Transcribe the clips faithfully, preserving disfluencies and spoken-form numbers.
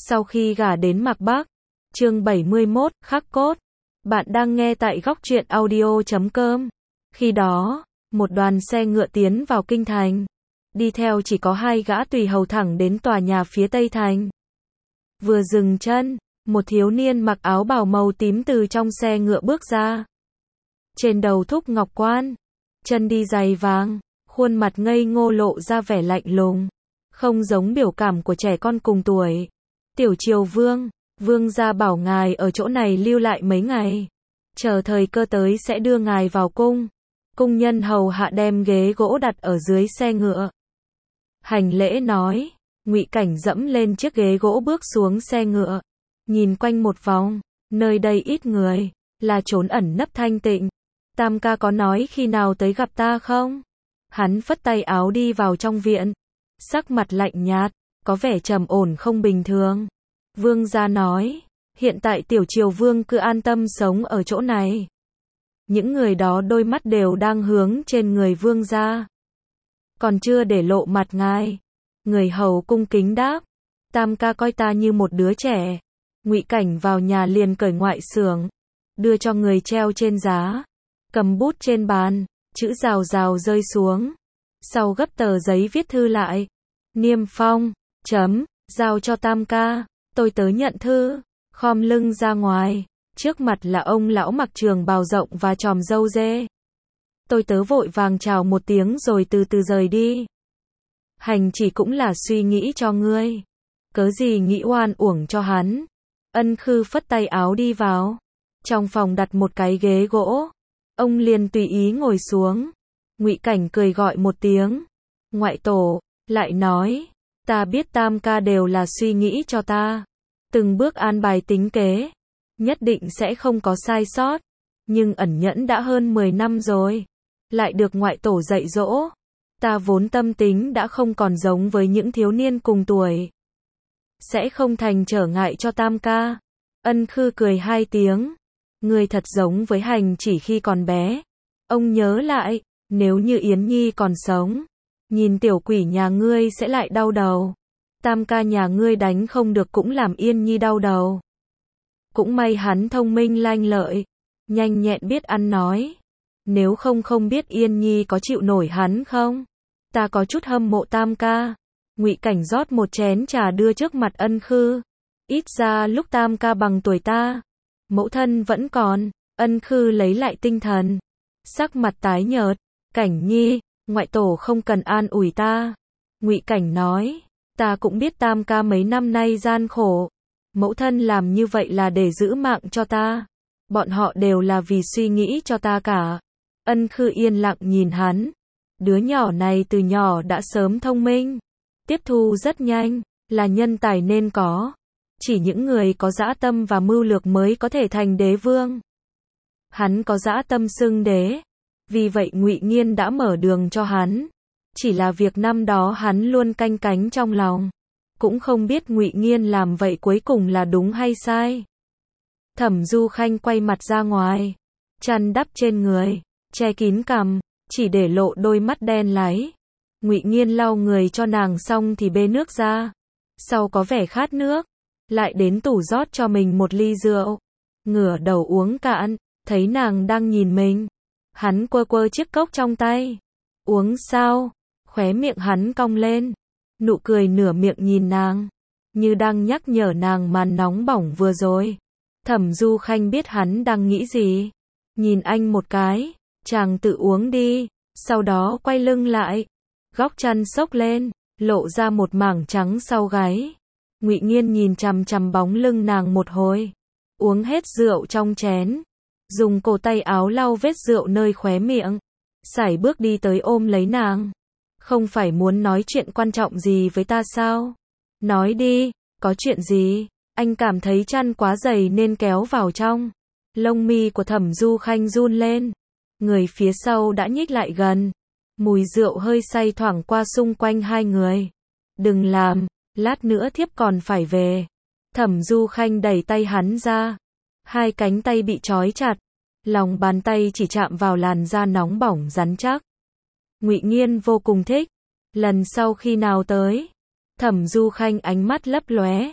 Sau khi gả đến Mạc Bắc. Chương bảy mươi mốt, khắc cốt. Bạn đang nghe tại góc truyện audio chấm com. Khi đó, một đoàn xe ngựa tiến vào kinh thành. Đi theo chỉ có hai gã tùy hầu thẳng đến tòa nhà phía tây thành. Vừa dừng chân, một thiếu niên mặc áo bào màu tím từ trong xe ngựa bước ra. Trên đầu thúc ngọc quan, chân đi giày vàng, khuôn mặt ngây ngô lộ ra vẻ lạnh lùng, không giống biểu cảm của trẻ con cùng tuổi. Tiểu Triều Vương, vương gia bảo ngài ở chỗ này lưu lại mấy ngày, chờ thời cơ tới sẽ đưa ngài vào cung. Cung nhân hầu hạ đem ghế gỗ đặt ở dưới xe ngựa. Hành lễ nói, Ngụy Cảnh dẫm lên chiếc ghế gỗ bước xuống xe ngựa, nhìn quanh một vòng, nơi đây ít người, là trốn ẩn nấp thanh tịnh. Tam ca có nói khi nào tới gặp ta không? Hắn phất tay áo đi vào trong viện, sắc mặt lạnh nhạt, có vẻ trầm ổn không bình thường. Vương gia nói, hiện tại Tiểu Triều Vương cứ an tâm sống ở chỗ này. Những người đó đôi mắt đều đang hướng trên người vương gia. Còn chưa để lộ mặt ngài. Người hầu cung kính đáp, Tam ca coi ta như một đứa trẻ. Ngụy Cảnh vào nhà liền cởi ngoại xưởng, đưa cho người treo trên giá, cầm bút trên bàn, chữ rào rào rơi xuống. Sau gấp tờ giấy viết thư lại, niêm phong, chấm, giao cho Tam ca, tôi tới nhận thư. Khom lưng ra ngoài, trước mặt là ông lão mặc trường bào rộng và tròm râu dê. Tôi tớ vội vàng chào một tiếng rồi từ từ rời đi. Hành chỉ cũng là suy nghĩ cho ngươi, cớ gì nghĩ oan uổng cho hắn. Ân Khư phất tay áo đi vào, trong phòng đặt một cái ghế gỗ, ông liền tùy ý ngồi xuống. Ngụy Cảnh cười gọi một tiếng, ngoại tổ, lại nói, ta biết Tam ca đều là suy nghĩ cho ta, từng bước an bài tính kế, nhất định sẽ không có sai sót, nhưng ẩn nhẫn đã hơn mười năm rồi, lại được ngoại tổ dạy dỗ, ta vốn tâm tính đã không còn giống với những thiếu niên cùng tuổi, sẽ không thành trở ngại cho Tam ca. Ân Khư cười hai tiếng, ngươi thật giống với Hành chỉ khi còn bé. Ông nhớ lại, nếu như Yến Nhi còn sống, nhìn tiểu quỷ nhà ngươi sẽ lại đau đầu. Tam ca nhà ngươi đánh không được cũng làm Yên Nhi đau đầu. Cũng may hắn thông minh lanh lợi, nhanh nhẹn biết ăn nói. Nếu không không biết Yên Nhi có chịu nổi hắn không? Ta có chút hâm mộ Tam ca. Ngụy Cảnh rót một chén trà đưa trước mặt Ân Khư. Ít ra lúc Tam ca bằng tuổi ta, mẫu thân vẫn còn. Ân Khư lấy lại tinh thần, sắc mặt tái nhợt. Cảnh Nhi, ngoại tổ không cần an ủi ta. Ngụy Cảnh nói, ta cũng biết Tam ca mấy năm nay gian khổ. Mẫu thân làm như vậy là để giữ mạng cho ta. Bọn họ đều là vì suy nghĩ cho ta cả. Ân Khư yên lặng nhìn hắn. Đứa nhỏ này từ nhỏ đã sớm thông minh, tiếp thu rất nhanh, là nhân tài nên có. Chỉ những người có dã tâm và mưu lược mới có thể thành đế vương. Hắn có dã tâm xưng đế, vì vậy Ngụy Nghiên đã mở đường cho hắn. Chỉ là việc năm đó hắn luôn canh cánh trong lòng, cũng không biết Ngụy Nghiên làm vậy cuối cùng là đúng hay sai. Thẩm Du Khanh quay mặt ra ngoài, chăn đắp trên người, che kín cằm, chỉ để lộ đôi mắt đen láy. Ngụy Nghiên lau người cho nàng xong thì bê nước ra, sau có vẻ khát nước, lại đến tủ rót cho mình một ly rượu, ngửa đầu uống cạn, thấy nàng đang nhìn mình, hắn quơ quơ chiếc cốc trong tay. Uống sao? Khóe miệng hắn cong lên, nụ cười nửa miệng nhìn nàng, như đang nhắc nhở nàng màn nóng bỏng vừa rồi. Thẩm Du Khanh biết hắn đang nghĩ gì, nhìn anh một cái, chàng tự uống đi, sau đó quay lưng lại, góc chăn xốc lên, lộ ra một mảng trắng sau gáy. Ngụy Nghiên nhìn chằm chằm bóng lưng nàng một hồi, uống hết rượu trong chén, dùng cổ tay áo lau vết rượu nơi khóe miệng, sải bước đi tới ôm lấy nàng. Không phải muốn nói chuyện quan trọng gì với ta sao? Nói đi, có chuyện gì? Anh cảm thấy chăn quá dày nên kéo vào trong. Lông mi của Thẩm Du Khanh run lên, người phía sau đã nhích lại gần, mùi rượu hơi say thoảng qua xung quanh hai người. Đừng làm, lát nữa thiếp còn phải về. Thẩm Du Khanh đẩy tay hắn ra, hai cánh tay bị trói chặt, lòng bàn tay chỉ chạm vào làn da nóng bỏng rắn chắc. Ngụy Nghiên vô cùng thích. Lần sau khi nào tới? Thẩm Du Khanh ánh mắt lấp lóe,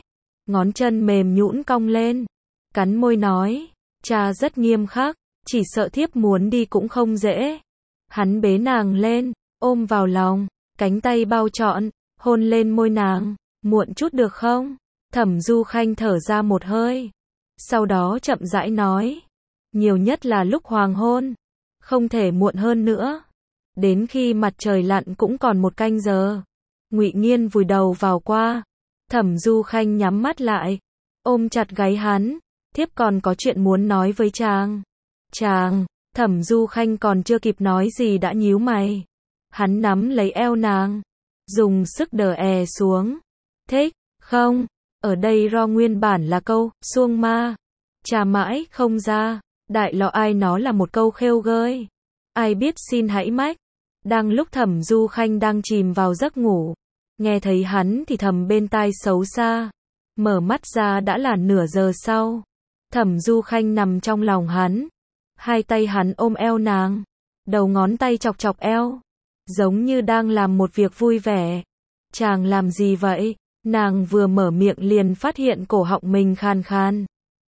ngón chân mềm nhũn cong lên, cắn môi nói, cha rất nghiêm khắc, chỉ sợ thiếp muốn đi cũng không dễ. Hắn bế nàng lên, ôm vào lòng, cánh tay bao trọn, hôn lên môi nàng, muộn chút được không? Thẩm Du Khanh thở ra một hơi, sau đó chậm rãi nói, nhiều nhất là lúc hoàng hôn, không thể muộn hơn nữa. Đến khi mặt trời lặn cũng còn một canh giờ. Ngụy Nghiên vùi đầu vào qua, Thẩm Du Khanh nhắm mắt lại, ôm chặt gáy hắn, thiếp còn có chuyện muốn nói với chàng. Chàng, Thẩm Du Khanh còn chưa kịp nói gì đã nhíu mày. Hắn nắm lấy eo nàng, dùng sức đè è xuống. Thích, không? Ở đây ro nguyên bản là câu, xuông ma. Cha mãi không ra, đại lọ ai nó là một câu khêu gợi. Ai biết xin hãy mách. Đang lúc Thẩm Du Khanh đang chìm vào giấc ngủ, nghe thấy hắn thì thầm bên tai xấu xa. Mở mắt ra đã là nửa giờ sau. Thẩm Du Khanh nằm trong lòng hắn, hai tay hắn ôm eo nàng, đầu ngón tay chọc chọc eo, giống như đang làm một việc vui vẻ. Chàng làm gì vậy? Nàng vừa mở miệng liền phát hiện cổ họng mình khan khan,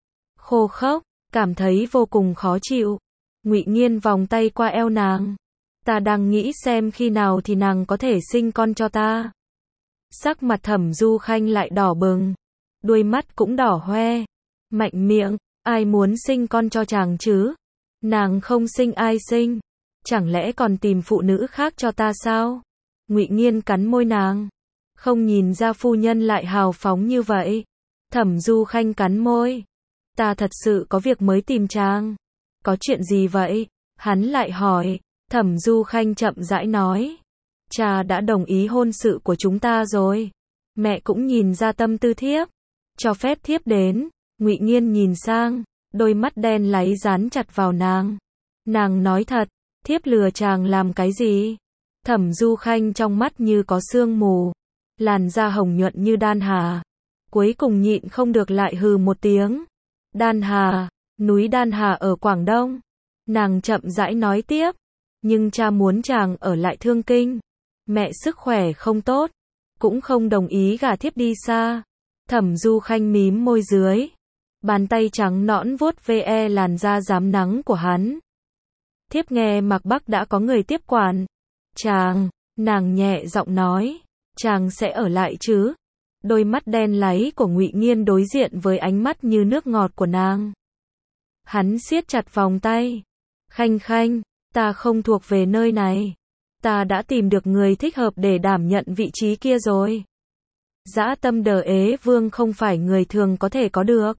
khô khốc, cảm thấy vô cùng khó chịu. Ngụy Nghiên vòng tay qua eo nàng, ta đang nghĩ xem khi nào thì nàng có thể sinh con cho ta. Sắc mặt Thẩm Du Khanh lại đỏ bừng, đuôi mắt cũng đỏ hoe, mạnh miệng, ai muốn sinh con cho chàng chứ? Nàng không sinh ai sinh? Chẳng lẽ còn tìm phụ nữ khác cho ta sao? Ngụy Nghiên cắn môi nàng, không nhìn ra phu nhân lại hào phóng như vậy. Thẩm Du Khanh cắn môi, ta thật sự có việc mới tìm chàng. Có chuyện gì vậy? Hắn lại hỏi. Thẩm Du Khanh chậm rãi nói, cha đã đồng ý hôn sự của chúng ta rồi. Mẹ cũng nhìn ra tâm tư thiếp, cho phép thiếp đến. Ngụy Nghiên nhìn sang, đôi mắt đen láy dán chặt vào nàng. Nàng nói thật, thiếp lừa chàng làm cái gì? Thẩm Du Khanh trong mắt như có sương mù, làn da hồng nhuận như đan hà. Cuối cùng nhịn không được lại hừ một tiếng. Đan Hà, núi Đan Hà ở Quảng Đông. Nàng chậm rãi nói tiếp, nhưng cha muốn chàng ở lại Thương Kinh. Mẹ sức khỏe không tốt, cũng không đồng ý gả thiếp đi xa. Thẩm Du Khanh mím môi dưới, bàn tay trắng nõn vuốt ve làn da rám nắng của hắn. Thiếp nghe Mạc Bắc đã có người tiếp quản. Chàng, nàng nhẹ giọng nói, chàng sẽ ở lại chứ? Đôi mắt đen láy của Ngụy Nghiên đối diện với ánh mắt như nước ngọt của nàng. Hắn siết chặt vòng tay. Khanh Khanh, ta không thuộc về nơi này. Ta đã tìm được người thích hợp để đảm nhận vị trí kia rồi. Dã tâm Đờ Ế Vương không phải người thường có thể có được.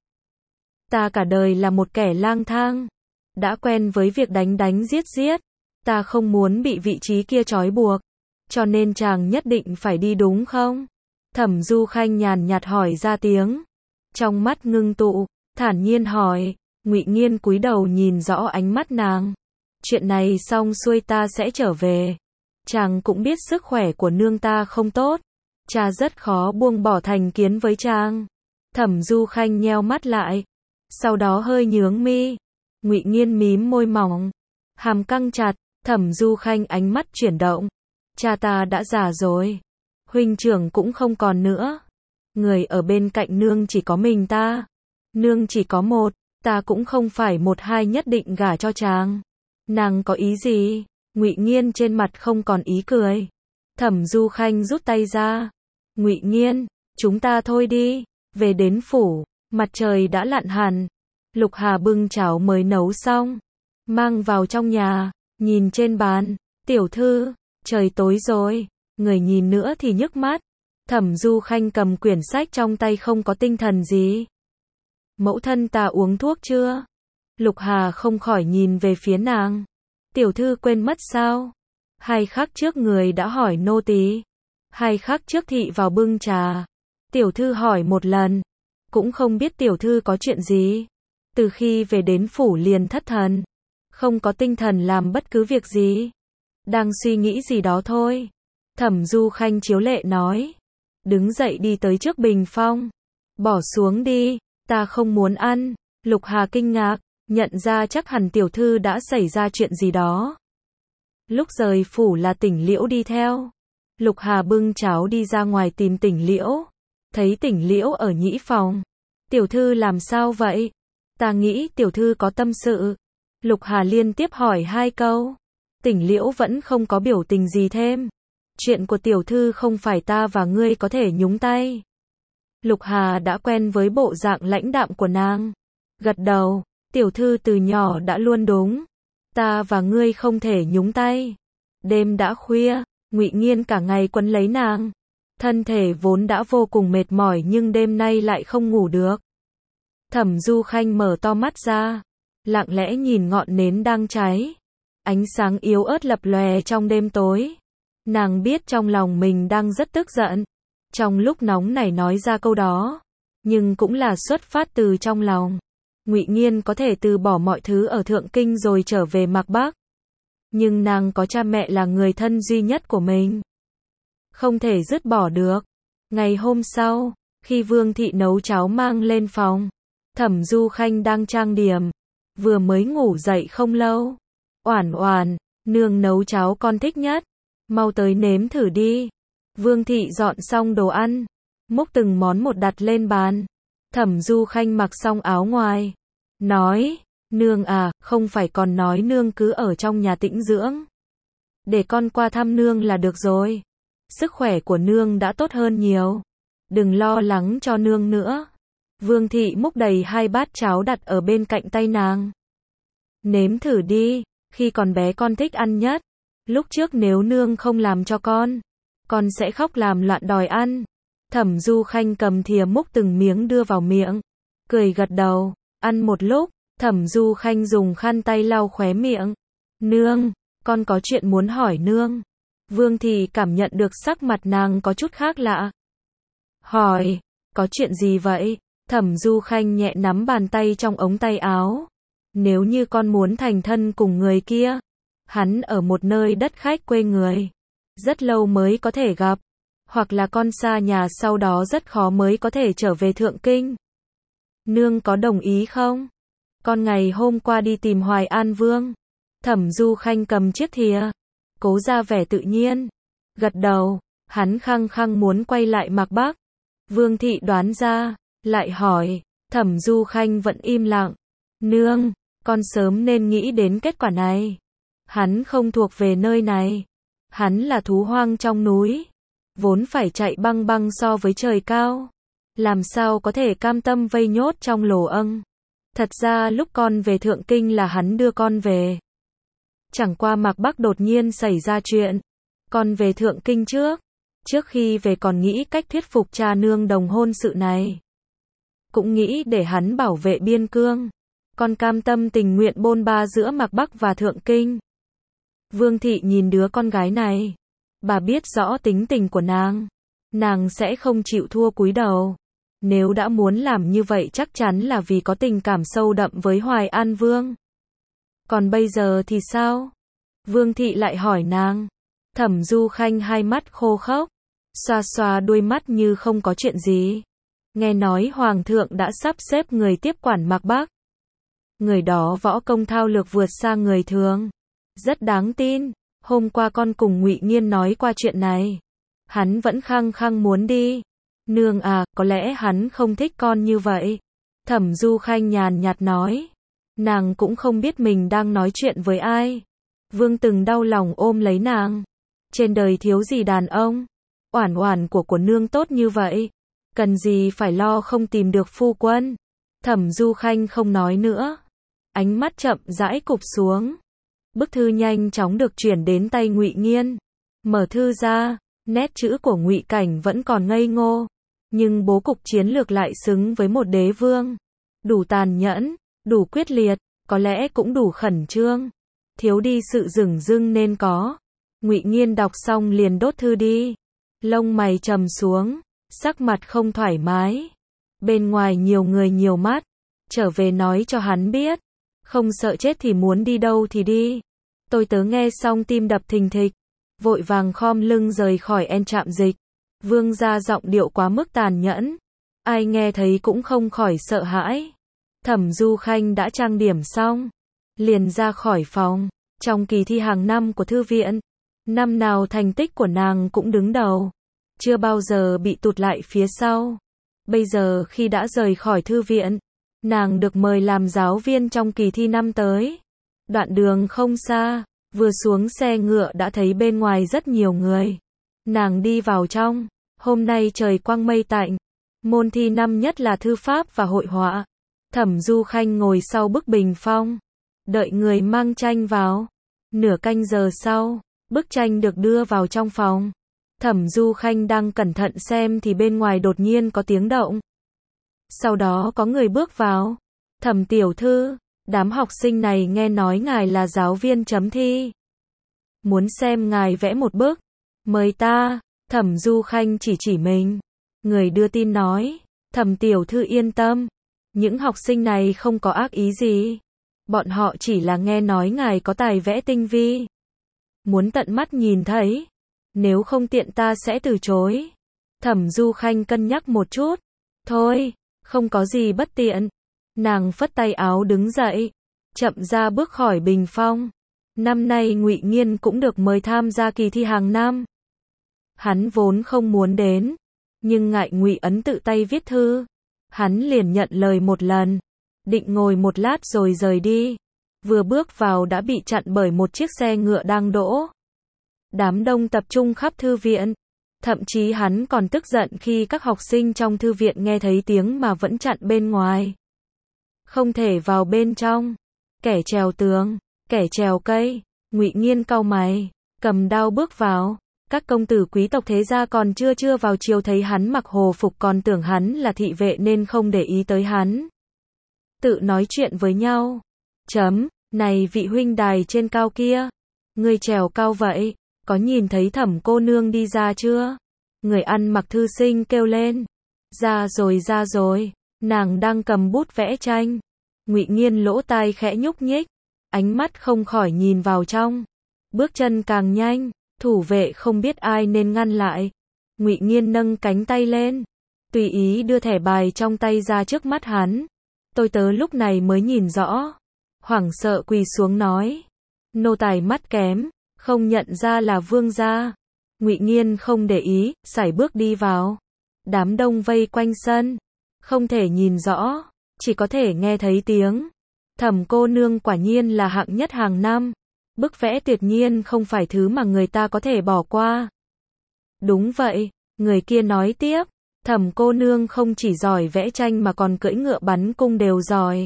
Ta cả đời là một kẻ lang thang, đã quen với việc đánh đánh giết giết. Ta không muốn bị vị trí kia trói buộc, cho nên chàng nhất định phải đi đúng không? Thẩm Du Khanh nhàn nhạt hỏi ra tiếng, trong mắt ngưng tụ, thản nhiên hỏi. Ngụy Nghiên cúi đầu nhìn rõ ánh mắt nàng. Chuyện này xong xuôi ta sẽ trở về. Chàng cũng biết sức khỏe của nương ta không tốt, cha rất khó buông bỏ thành kiến với chàng. Thẩm Du Khanh nheo mắt lại, sau đó hơi nhướng mi. Ngụy Nghiên mím môi mỏng, hàm căng chặt. Thẩm Du Khanh ánh mắt chuyển động. Cha ta đã già rồi, huynh trưởng cũng không còn nữa. Người ở bên cạnh nương chỉ có mình ta. Nương chỉ có một, ta cũng không phải một hai nhất định gả cho chàng. Nàng có ý gì? Ngụy Nghiên trên mặt không còn ý cười. Thẩm Du Khanh rút tay ra. Ngụy Nghiên, chúng ta thôi đi. Về đến phủ, mặt trời đã lặn hẳn. Lục Hà bưng cháo mới nấu xong, mang vào trong nhà, nhìn trên bàn. Tiểu thư, trời tối rồi. Người nhìn nữa thì nhức mắt. Thẩm Du Khanh cầm quyển sách trong tay không có tinh thần gì. Mẫu thân ta uống thuốc chưa? Lục Hà không khỏi nhìn về phía nàng. Tiểu thư quên mất sao? Hai khắc trước người đã hỏi nô tỳ. Hai khắc trước thị vào bưng trà. Tiểu thư hỏi một lần, cũng không biết tiểu thư có chuyện gì. Từ khi về đến phủ liền thất thần, không có tinh thần làm bất cứ việc gì. Đang suy nghĩ gì đó thôi. Thẩm Du Khanh chiếu lệ nói. Đứng dậy đi tới trước bình phong. Bỏ xuống đi, ta không muốn ăn. Lục Hà kinh ngạc, nhận ra chắc hẳn tiểu thư đã xảy ra chuyện gì đó. Lúc rời phủ là Tỉnh Liễu đi theo. Lục Hà bưng cháo đi ra ngoài tìm Tỉnh Liễu. thấy Tỉnh Liễu ở nhĩ phòng. Tiểu thư làm sao vậy? Ta nghĩ tiểu thư có tâm sự. Lục Hà liên tiếp hỏi hai câu. Tỉnh Liễu vẫn không có biểu tình gì thêm. Chuyện của tiểu thư không phải ta và ngươi có thể nhúng tay. Lục Hà đã quen với bộ dạng lãnh đạm của nàng. Gật đầu, tiểu thư từ nhỏ đã luôn đúng. Ta và ngươi không thể nhúng tay. Đêm đã khuya, Ngụy Nghiên cả ngày quấn lấy nàng. Thân thể vốn đã vô cùng mệt mỏi nhưng đêm nay lại không ngủ được. Thẩm Du Khanh mở to mắt ra, lặng lẽ nhìn ngọn nến đang cháy. Ánh sáng yếu ớt lập lòe trong đêm tối. Nàng biết trong lòng mình đang rất tức giận. Trong lúc nóng nảy nói ra câu đó, nhưng cũng là xuất phát từ trong lòng. Ngụy Nghiên có thể từ bỏ mọi thứ ở Thượng Kinh rồi trở về Mạc Bắc. Nhưng nàng có cha mẹ là người thân duy nhất của mình. Không thể dứt bỏ được. Ngày hôm sau, khi Vương Thị nấu cháo mang lên phòng, Thẩm Du Khanh đang trang điểm. Vừa mới ngủ dậy không lâu. Oản Oản, nương nấu cháo con thích nhất. Mau tới nếm thử đi. Vương Thị dọn xong đồ ăn, múc từng món một đặt lên bàn. Thẩm Du Khanh mặc xong áo ngoài, nói, nương à, không phải còn nói nương cứ ở trong nhà tĩnh dưỡng. Để con qua thăm nương là được rồi. Sức khỏe của nương đã tốt hơn nhiều. Đừng lo lắng cho nương nữa. Vương Thị múc đầy hai bát cháo đặt ở bên cạnh tay nàng. Nếm thử đi, khi còn bé con thích ăn nhất. Lúc trước nếu nương không làm cho con, con sẽ khóc làm loạn đòi ăn. Thẩm Du Khanh cầm thìa múc từng miếng đưa vào miệng, cười gật đầu. Ăn một lúc, Thẩm Du Khanh dùng khăn tay lau khóe miệng. Nương, con có chuyện muốn hỏi nương. Vương Thị cảm nhận được sắc mặt nàng có chút khác lạ. Hỏi, có chuyện gì vậy? Thẩm Du Khanh nhẹ nắm bàn tay trong ống tay áo. Nếu như con muốn thành thân cùng người kia, hắn ở một nơi đất khách quê người, rất lâu mới có thể gặp, hoặc là con xa nhà sau đó rất khó mới có thể trở về Thượng Kinh. Nương có đồng ý không? Con ngày hôm qua đi tìm Hoài An Vương. Thẩm Du Khanh cầm chiếc thìa, cố ra vẻ tự nhiên, gật đầu. Hắn khăng khăng muốn quay lại Mạc Bắc. Vương Thị đoán ra, lại hỏi. Thẩm Du Khanh vẫn im lặng. Nương, con sớm nên nghĩ đến kết quả này. Hắn không thuộc về nơi này. Hắn là thú hoang trong núi, vốn phải chạy băng băng so với trời cao. Làm sao có thể cam tâm vây nhốt trong lồ âng. Thật ra lúc con về Thượng Kinh là hắn đưa con về. Chẳng qua Mạc Bắc đột nhiên xảy ra chuyện. Con về Thượng Kinh trước. Trước khi về còn nghĩ cách thuyết phục cha nương đồng hôn sự này. Cũng nghĩ để hắn bảo vệ biên cương. Con cam tâm tình nguyện bôn ba giữa Mạc Bắc và Thượng Kinh. Vương Thị nhìn đứa con gái này. Bà biết rõ tính tình của nàng. Nàng sẽ không chịu thua cúi đầu. Nếu đã muốn làm như vậy chắc chắn là vì có tình cảm sâu đậm với Hoài An Vương. Còn bây giờ thì sao? Vương Thị lại hỏi nàng. Thẩm Du Khanh hai mắt khô khốc, xoa xoa đuôi mắt như không có chuyện gì. Nghe nói Hoàng thượng đã sắp xếp người tiếp quản Mạc Bắc. Người đó võ công thao lược vượt xa người thường. Rất đáng tin. Hôm qua con cùng Ngụy Nghiên nói qua chuyện này. Hắn vẫn khăng khăng muốn đi. Nương à, có lẽ hắn không thích con như vậy. Thẩm Du Khanh nhàn nhạt nói. Nàng cũng không biết mình đang nói chuyện với ai. Vương từng đau lòng ôm lấy nàng. Trên đời thiếu gì đàn ông. Oản Oản của của nương tốt như vậy. Cần gì phải lo không tìm được phu quân. Thẩm Du Khanh không nói nữa. Ánh mắt chậm rãi cụp xuống. Bức thư nhanh chóng được chuyển đến tay Ngụy Nghiên. Mở thư ra, nét chữ của Ngụy Cảnh vẫn còn ngây ngô. Nhưng bố cục chiến lược lại xứng với một đế vương. Đủ tàn nhẫn, đủ quyết liệt, có lẽ cũng đủ khẩn trương. Thiếu đi sự dửng dưng nên có. Ngụy Nghiên đọc xong liền đốt thư đi. Lông mày trầm xuống, sắc mặt không thoải mái. Bên ngoài nhiều người nhiều mắt. Trở về nói cho hắn biết. Không sợ chết thì muốn đi đâu thì đi. Tôi tớ nghe xong tim đập thình thịch. Vội vàng khom lưng rời khỏi en trạm dịch. Vương gia giọng điệu quá mức tàn nhẫn. Ai nghe thấy cũng không khỏi sợ hãi. Thẩm Du Khanh đã trang điểm xong. Liền ra khỏi phòng. Trong kỳ thi hàng năm của thư viện. Năm nào thành tích của nàng cũng đứng đầu. chưa bao giờ bị tụt lại phía sau. Bây giờ khi đã rời khỏi thư viện, nàng được mời làm giáo viên trong kỳ thi năm tới. Đoạn đường không xa, vừa xuống xe ngựa đã thấy bên ngoài rất nhiều người. Nàng đi vào trong, hôm nay trời quang mây tạnh. Môn thi năm nhất là thư pháp và hội họa. Thẩm Du Khanh ngồi sau bức bình phong, đợi người mang tranh vào. Nửa canh giờ sau, bức tranh được đưa vào trong phòng. Thẩm Du Khanh đang cẩn thận xem thì bên ngoài đột nhiên có tiếng động. Sau đó có người bước vào. Thẩm tiểu thư, đám học sinh này nghe nói ngài là giáo viên chấm thi. Muốn xem ngài vẽ một bức. Mời ta. Thẩm Du Khanh chỉ chỉ mình. Người đưa tin nói, Thẩm tiểu thư yên tâm. Những học sinh này không có ác ý gì. Bọn họ chỉ là nghe nói ngài có tài vẽ tinh vi. Muốn tận mắt nhìn thấy. Nếu không tiện ta sẽ từ chối. Thẩm Du Khanh cân nhắc một chút. Thôi, không có gì bất tiện. Nàng phất tay áo đứng dậy, chậm ra bước khỏi bình phong. Năm nay Ngụy Nghiên cũng được mời tham gia kỳ thi hàng năm. Hắn vốn không muốn đến, nhưng ngại Ngụy Ấn tự tay viết thư, hắn liền nhận lời một lần, định ngồi một lát rồi rời đi. Vừa bước vào đã bị chặn bởi một chiếc xe ngựa đang đỗ. Đám đông tập trung khắp thư viện. Thậm chí hắn còn tức giận khi các học sinh trong thư viện nghe thấy tiếng mà vẫn chặn bên ngoài. Không thể vào bên trong. Kẻ trèo tường, kẻ trèo cây. Ngụy Nghiên cau mày, cầm đao bước vào. Các công tử quý tộc thế gia còn chưa chưa vào chiều thấy hắn mặc hồ phục còn tưởng hắn là thị vệ nên không để ý tới hắn. Tự nói chuyện với nhau. Chấm, này vị huynh đài trên cao kia. Người trèo cao vậy, có nhìn thấy Thẩm cô nương đi ra chưa? Người ăn mặc thư sinh kêu lên. Ra rồi ra rồi. Nàng đang cầm bút vẽ tranh. Ngụy Nghiên lỗ tai khẽ nhúc nhích, ánh mắt không khỏi nhìn vào trong. Bước chân càng nhanh, thủ vệ không biết ai nên ngăn lại. Ngụy Nghiên nâng cánh tay lên, tùy ý đưa thẻ bài trong tay ra trước mắt hắn. Tôi tớ lúc này mới nhìn rõ, hoảng sợ quỳ xuống nói: "Nô tài mắt kém, không nhận ra là vương gia." Ngụy Nghiên không để ý, sải bước đi vào. Đám đông vây quanh sân, không thể nhìn rõ, chỉ có thể nghe thấy tiếng. Thẩm cô nương quả nhiên là hạng nhất hàng năm. Bức vẽ tuyệt nhiên không phải thứ mà người ta có thể bỏ qua. Đúng vậy, người kia nói tiếp. Thẩm cô nương không chỉ giỏi vẽ tranh mà còn cưỡi ngựa bắn cung đều giỏi.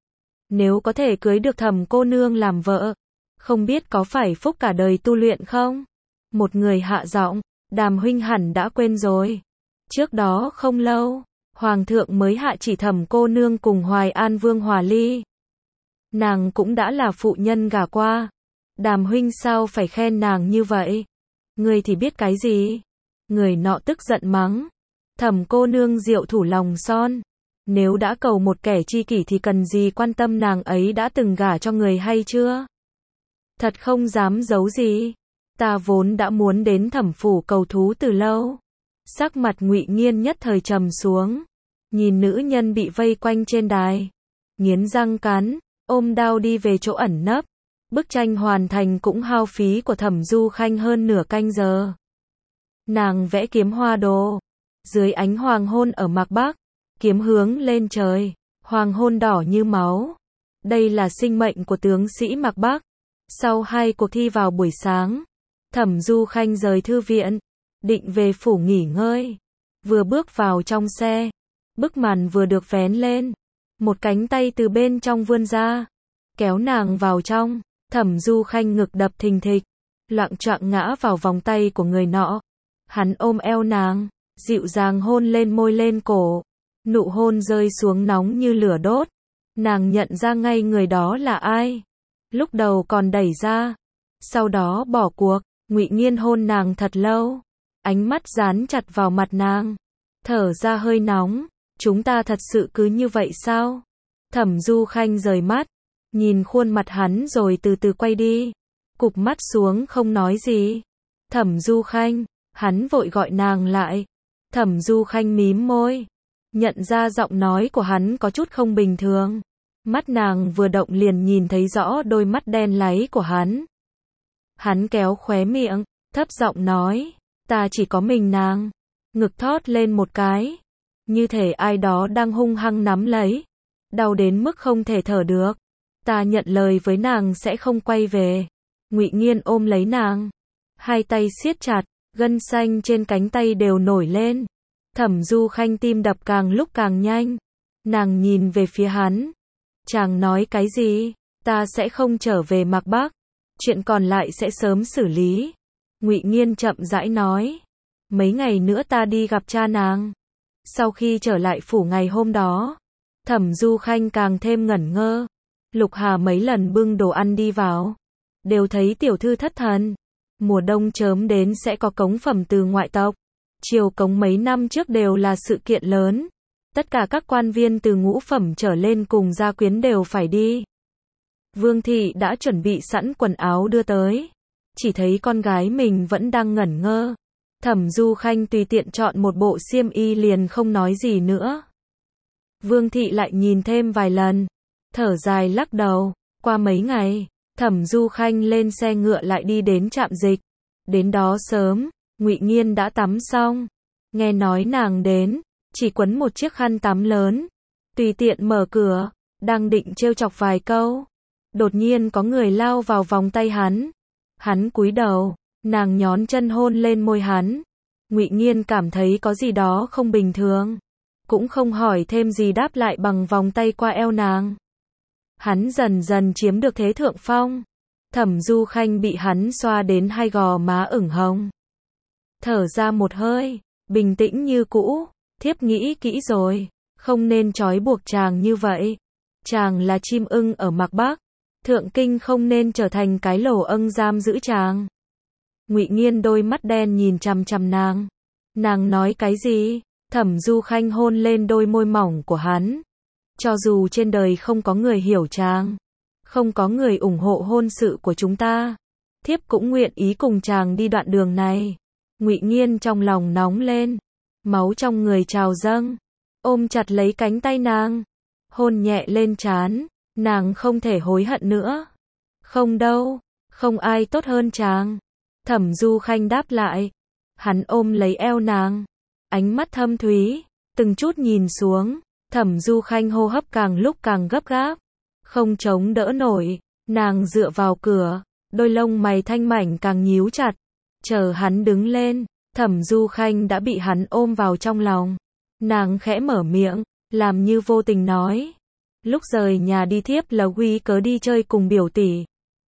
Nếu có thể cưới được Thẩm cô nương làm vợ, không biết có phải phúc cả đời tu luyện không? Một người hạ giọng, Đàm huynh hẳn đã quên rồi. Trước đó không lâu, Hoàng thượng mới hạ chỉ Thẩm cô nương cùng Hoài An Vương hòa ly. Nàng cũng đã là phụ nhân gả qua. Đàm huynh sao phải khen nàng như vậy? Người thì biết cái gì? Người nọ tức giận mắng. Thẩm cô nương diệu thủ lòng son. Nếu đã cầu một kẻ tri kỷ thì cần gì quan tâm nàng ấy đã từng gả cho người hay chưa? Thật không dám giấu gì. Ta vốn đã muốn đến Thẩm phủ cầu thú từ lâu. Sắc mặt Ngụy Nghiên nhất thời trầm xuống. Nhìn nữ nhân bị vây quanh trên đài, nghiến răng cắn, ôm đao đi về chỗ ẩn nấp. Bức tranh hoàn thành cũng hao phí của Thẩm Du Khanh hơn nửa canh giờ. Nàng vẽ kiếm hoa đồ. Dưới ánh hoàng hôn ở mạc Bắc, kiếm hướng lên trời, hoàng hôn đỏ như máu. Đây là sinh mệnh của tướng sĩ mạc Bắc. Sau hai cuộc thi vào buổi sáng, Thẩm Du Khanh rời thư viện, định về phủ nghỉ ngơi. Vừa bước vào trong xe, bức màn vừa được vén lên, một cánh tay từ bên trong vươn ra, kéo nàng vào trong. Thẩm Du Khanh ngực đập thình thịch, loạng choạng ngã vào vòng tay của người nọ. Hắn ôm eo nàng, dịu dàng hôn lên môi lên cổ. Nụ hôn rơi xuống nóng như lửa đốt. Nàng nhận ra ngay người đó là ai. Lúc đầu còn đẩy ra, sau đó bỏ cuộc. Ngụy Nghiên hôn nàng thật lâu, ánh mắt dán chặt vào mặt nàng, thở ra hơi nóng. Chúng ta thật sự cứ như vậy sao? Thẩm Du Khanh rời mắt, nhìn khuôn mặt hắn rồi từ từ quay đi, cụp mắt xuống không nói gì. Thẩm Du Khanh, hắn vội gọi nàng lại. Thẩm Du Khanh mím môi, nhận ra giọng nói của hắn có chút không bình thường. Mắt nàng vừa động liền nhìn thấy rõ đôi mắt đen láy của hắn. Hắn kéo khóe miệng, thấp giọng nói, ta chỉ có mình nàng. ngực thót lên một cái, như thể ai đó đang hung hăng nắm lấy, đau đến mức không thể thở được. Ta nhận lời với nàng sẽ không quay về. Ngụy Nghiên ôm lấy nàng, hai tay siết chặt, gân xanh trên cánh tay đều nổi lên. Thẩm Du Khanh tim đập càng lúc càng nhanh. Nàng nhìn về phía hắn. Chàng nói cái gì? Ta sẽ không trở về Mạc Bắc. Chuyện còn lại sẽ sớm xử lý. Ngụy Nghiên chậm rãi nói. Mấy ngày nữa ta đi gặp cha nàng. Sau khi trở lại phủ ngày hôm đó, Thẩm Du Khanh càng thêm ngẩn ngơ. Lục Hà mấy lần bưng đồ ăn đi vào, đều thấy tiểu thư thất thần. Mùa đông chớm đến sẽ có cống phẩm từ ngoại tộc. Triều cống mấy năm trước đều là sự kiện lớn. Tất cả các quan viên từ ngũ phẩm trở lên cùng gia quyến đều phải đi. Vương thị đã chuẩn bị sẵn quần áo đưa tới. Chỉ thấy con gái mình vẫn đang ngẩn ngơ. Thẩm Du Khanh tùy tiện chọn một bộ xiêm y liền không nói gì nữa. Vương thị lại nhìn thêm vài lần, thở dài lắc đầu. Qua mấy ngày, Thẩm Du Khanh lên xe ngựa lại đi đến trạm dịch. Đến đó sớm, Ngụy Nghiên đã tắm xong. Nghe nói nàng đến, chỉ quấn một chiếc khăn tắm lớn, tùy tiện mở cửa, đang định trêu chọc vài câu. Đột nhiên có người lao vào vòng tay hắn. Hắn cúi đầu, nàng nhón chân hôn lên môi hắn. Ngụy Nghiên cảm thấy có gì đó không bình thường, cũng không hỏi thêm gì đáp lại bằng vòng tay qua eo nàng. Hắn dần dần chiếm được thế thượng phong. Thẩm Du Khanh bị hắn xoa đến hai gò má ửng hồng. Thở ra một hơi, bình tĩnh như cũ. Thiếp nghĩ kỹ rồi, không nên trói buộc chàng như vậy. Chàng là chim ưng ở Mạc Bắc, Thượng Kinh không nên trở thành cái lỗ ưng giam giữ chàng. Ngụy Nghiên đôi mắt đen nhìn chằm chằm nàng. Nàng nói cái gì? Thẩm Du Khanh hôn lên đôi môi mỏng của hắn. Cho dù trên đời không có người hiểu chàng, không có người ủng hộ hôn sự của chúng ta, thiếp cũng nguyện ý cùng chàng đi đoạn đường này. Ngụy Nghiên trong lòng nóng lên, máu trong người trào dâng, ôm chặt lấy cánh tay nàng, hôn nhẹ lên trán. Nàng không thể hối hận nữa. Không đâu, không ai tốt hơn chàng. Thẩm Du Khanh đáp lại. Hắn ôm lấy eo nàng, ánh mắt thâm thúy, từng chút nhìn xuống. Thẩm Du Khanh hô hấp càng lúc càng gấp gáp, không chống đỡ nổi. Nàng dựa vào cửa, đôi lông mày thanh mảnh càng nhíu chặt. Chờ hắn đứng lên, Thẩm Du Khanh đã bị hắn ôm vào trong lòng. Nàng khẽ mở miệng, làm như vô tình nói. Lúc rời nhà đi thiếp là quy cớ đi chơi cùng biểu tỷ.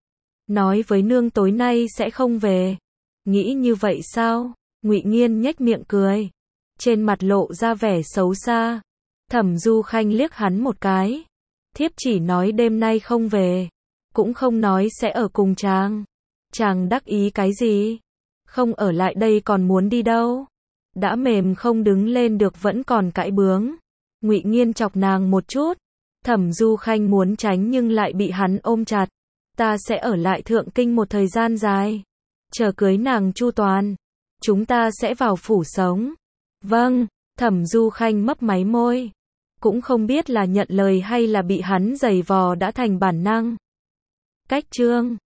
Nói với nương tối nay sẽ không về. Nghĩ như vậy sao? Ngụy Nghiên nhếch miệng cười, trên mặt lộ ra vẻ xấu xa. Thẩm Du Khanh liếc hắn một cái. Thiếp chỉ nói đêm nay không về, cũng không nói sẽ ở cùng chàng. Chàng đắc ý cái gì? Không ở lại đây còn muốn đi đâu? Đã mềm không đứng lên được vẫn còn cãi bướng. Ngụy Nghiên chọc nàng một chút. Thẩm Du Khanh muốn tránh nhưng lại bị hắn ôm chặt. Ta sẽ ở lại Thượng Kinh một thời gian dài, chờ cưới nàng chu toàn, chúng ta sẽ vào phủ sống. Vâng. Thẩm Du Khanh mấp máy môi, cũng không biết là nhận lời hay là bị hắn giày vò đã thành bản năng. Cách chương